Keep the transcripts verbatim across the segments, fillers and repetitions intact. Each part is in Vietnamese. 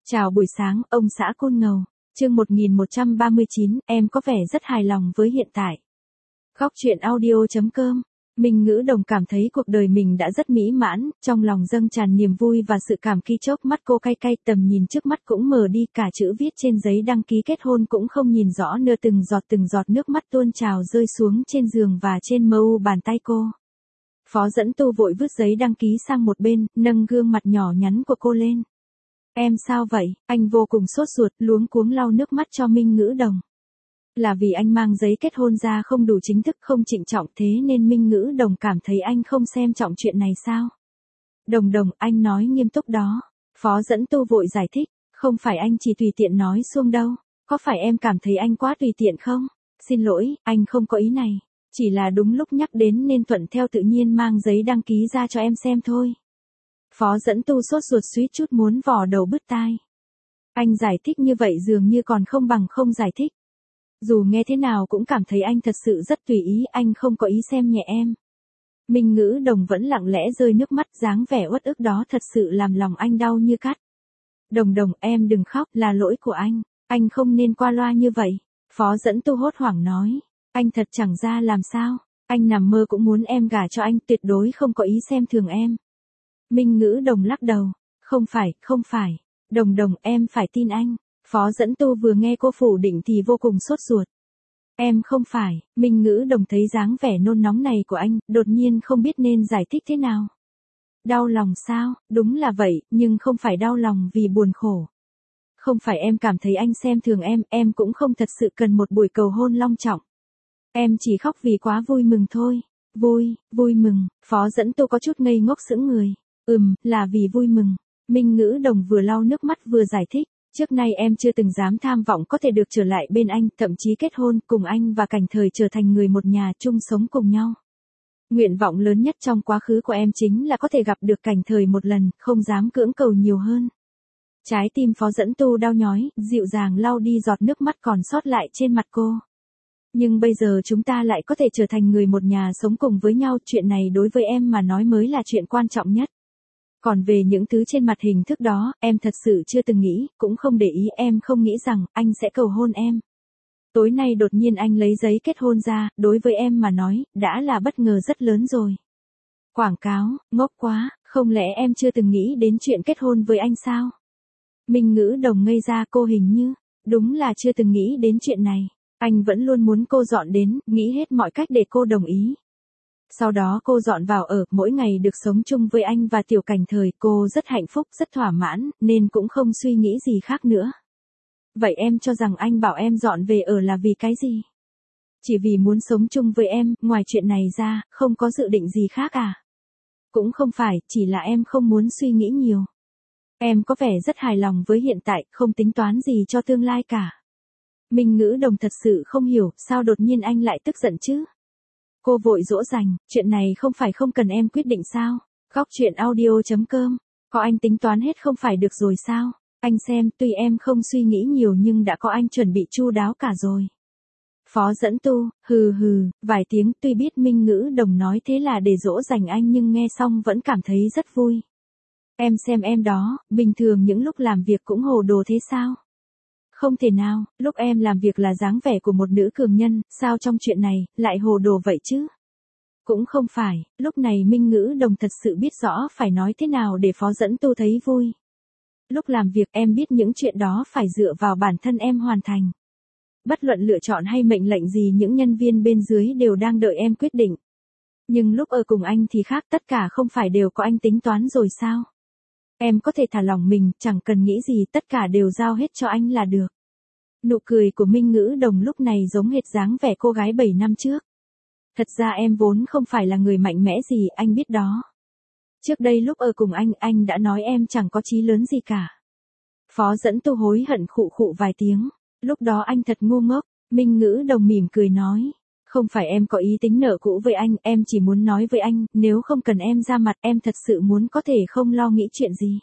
Chào buổi sáng, ông xã Côn Ngầu. Chương một nghìn một trăm ba mươi chín, em có vẻ rất hài lòng với hiện tại. Góc truyện audio chấm com. Minh Ngữ Đồng cảm thấy cuộc đời mình đã rất mỹ mãn, trong lòng dâng tràn niềm vui và sự cảm kích. Chốc mắt cô cay cay, tầm nhìn trước mắt cũng mờ đi, cả chữ viết trên giấy đăng ký kết hôn cũng không nhìn rõ nữa, từng giọt từng giọt nước mắt tuôn trào rơi xuống trên giường và trên mờ u bàn tay cô. Phó Dẫn Tu vội vứt giấy đăng ký sang một bên, nâng gương mặt nhỏ nhắn của cô lên. Em sao vậy? Anh vô cùng sốt ruột, luống cuống lau nước mắt cho Minh Ngữ Đồng. Là vì anh mang giấy kết hôn ra không đủ chính thức, không trịnh trọng, thế nên Minh Ngữ Đồng cảm thấy anh không xem trọng chuyện này sao? Đồng Đồng, anh nói nghiêm túc đó. Phó Dẫn Tu vội giải thích, không phải anh chỉ tùy tiện nói xuông đâu. Có phải em cảm thấy anh quá tùy tiện không? Xin lỗi, anh không có ý này. Chỉ là đúng lúc nhắc đến nên thuận theo tự nhiên mang giấy đăng ký ra cho em xem thôi. Phó Dẫn Tu sốt ruột suýt chút muốn vò đầu bứt tai. Anh giải thích như vậy dường như còn không bằng không giải thích. Dù nghe thế nào cũng cảm thấy anh thật sự rất tùy ý, anh không có ý xem nhẹ em. Minh Ngữ Đồng vẫn lặng lẽ rơi nước mắt, dáng vẻ uất ức đó thật sự làm lòng anh đau như cắt. Đồng Đồng, em đừng khóc, là lỗi của anh, anh không nên qua loa như vậy. Phó Dẫn Tu hốt hoảng nói, anh thật chẳng ra làm sao, anh nằm mơ cũng muốn em gả cho anh, tuyệt đối không có ý xem thường em. Minh Ngữ Đồng lắc đầu, không phải, không phải, Đồng Đồng, em phải tin anh. Phó Dẫn Tu vừa nghe cô phủ định thì vô cùng sốt ruột. Em không phải. Minh Ngữ Đồng thấy dáng vẻ nôn nóng này của anh, đột nhiên không biết nên giải thích thế nào. Đau lòng sao? Đúng là vậy, nhưng không phải đau lòng vì buồn khổ. Không phải em cảm thấy anh xem thường em, em cũng không thật sự cần một buổi cầu hôn long trọng. Em chỉ khóc vì quá vui mừng thôi. Vui, vui mừng. Phó Dẫn Tu có chút ngây ngốc sững người. Ừm, là vì vui mừng. Minh Ngữ Đồng vừa lau nước mắt vừa giải thích. Trước nay em chưa từng dám tham vọng có thể được trở lại bên anh, thậm chí kết hôn cùng anh và Cảnh Thời trở thành người một nhà, chung sống cùng nhau. Nguyện vọng lớn nhất trong quá khứ của em chính là có thể gặp được Cảnh Thời một lần, không dám cưỡng cầu nhiều hơn. Trái tim Phó Dẫn Tu đau nhói, dịu dàng lau đi giọt nước mắt còn sót lại trên mặt cô. Nhưng bây giờ chúng ta lại có thể trở thành người một nhà, sống cùng với nhau, chuyện này đối với em mà nói mới là chuyện quan trọng nhất. Còn về những thứ trên mặt hình thức đó, em thật sự chưa từng nghĩ, cũng không để ý, em không nghĩ rằng anh sẽ cầu hôn em. Tối nay đột nhiên anh lấy giấy kết hôn ra, đối với em mà nói, đã là bất ngờ rất lớn rồi. Quảng cáo, ngốc quá, không lẽ em chưa từng nghĩ đến chuyện kết hôn với anh sao? Minh Ngữ Đồng ngây ra, cô hình như, đúng là chưa từng nghĩ đến chuyện này. Anh vẫn luôn muốn cô dọn đến, nghĩ hết mọi cách để cô đồng ý. Sau đó cô dọn vào ở, mỗi ngày được sống chung với anh và Tiểu Cảnh Thời, cô rất hạnh phúc, rất thỏa mãn, nên cũng không suy nghĩ gì khác nữa. Vậy em cho rằng anh bảo em dọn về ở là vì cái gì? Chỉ vì muốn sống chung với em, ngoài chuyện này ra, không có dự định gì khác à? Cũng không phải, chỉ là em không muốn suy nghĩ nhiều. Em có vẻ rất hài lòng với hiện tại, không tính toán gì cho tương lai cả. Minh Ngữ Đồng thật sự không hiểu, sao đột nhiên anh lại tức giận chứ? Cô vội dỗ dành, chuyện này không phải không cần em quyết định sao? Góc truyện audio chấm com. Có anh tính toán hết không phải được rồi sao? Anh xem, tuy em không suy nghĩ nhiều nhưng đã có anh chuẩn bị chu đáo cả rồi. Phó Dẫn Tu, hừ hừ, vài tiếng, tuy biết Minh Ngữ Đồng nói thế là để dỗ dành anh nhưng nghe xong vẫn cảm thấy rất vui. Em xem em đó, bình thường những lúc làm việc cũng hồ đồ thế sao? Không thể nào, lúc em làm việc là dáng vẻ của một nữ cường nhân, sao trong chuyện này, lại hồ đồ vậy chứ? Cũng không phải, lúc này Minh Ngữ Đồng thật sự biết rõ phải nói thế nào để Phó Dẫn Tu thấy vui. Lúc làm việc em biết những chuyện đó phải dựa vào bản thân em hoàn thành. Bất luận lựa chọn hay mệnh lệnh gì những nhân viên bên dưới đều đang đợi em quyết định. Nhưng lúc ở cùng anh thì khác, tất cả không phải đều có anh tính toán rồi sao? Em có thể thả lỏng mình, chẳng cần nghĩ gì, tất cả đều giao hết cho anh là được. Nụ cười của Minh Ngữ Đồng lúc này giống hệt dáng vẻ cô gái bảy năm trước. Thật ra em vốn không phải là người mạnh mẽ gì, anh biết đó. Trước đây lúc ở cùng anh, anh đã nói em chẳng có chí lớn gì cả. Phó Dẫn Tu hối hận khụ khụ vài tiếng. Lúc đó anh thật ngu ngốc. Minh Ngữ Đồng mỉm cười nói. Không phải em có ý tính nợ cũ với anh, em chỉ muốn nói với anh, nếu không cần em ra mặt, em thật sự muốn có thể không lo nghĩ chuyện gì.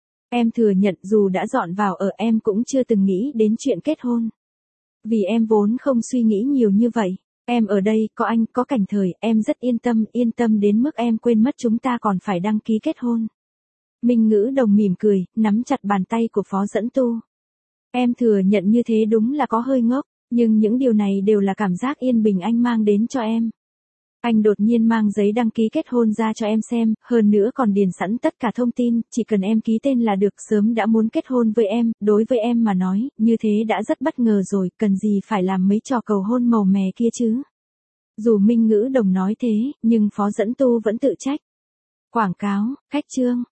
Em thừa nhận dù đã dọn vào ở em cũng chưa từng nghĩ đến chuyện kết hôn. Vì em vốn không suy nghĩ nhiều như vậy. Em ở đây, có anh, có Cảnh Thời, em rất yên tâm, yên tâm đến mức em quên mất chúng ta còn phải đăng ký kết hôn. Minh Ngữ Đồng mỉm cười, nắm chặt bàn tay của Phó Dẫn Tu. Em thừa nhận như thế đúng là có hơi ngốc, nhưng những điều này đều là cảm giác yên bình anh mang đến cho em. Anh đột nhiên mang giấy đăng ký kết hôn ra cho em xem, hơn nữa còn điền sẵn tất cả thông tin, chỉ cần em ký tên là được, sớm đã muốn kết hôn với em, đối với em mà nói, như thế đã rất bất ngờ rồi, cần gì phải làm mấy trò cầu hôn màu mè kia chứ. Dù Minh Ngữ Đồng nói thế, nhưng Phó Dẫn Tu vẫn tự trách. Quảng cáo, khách trương,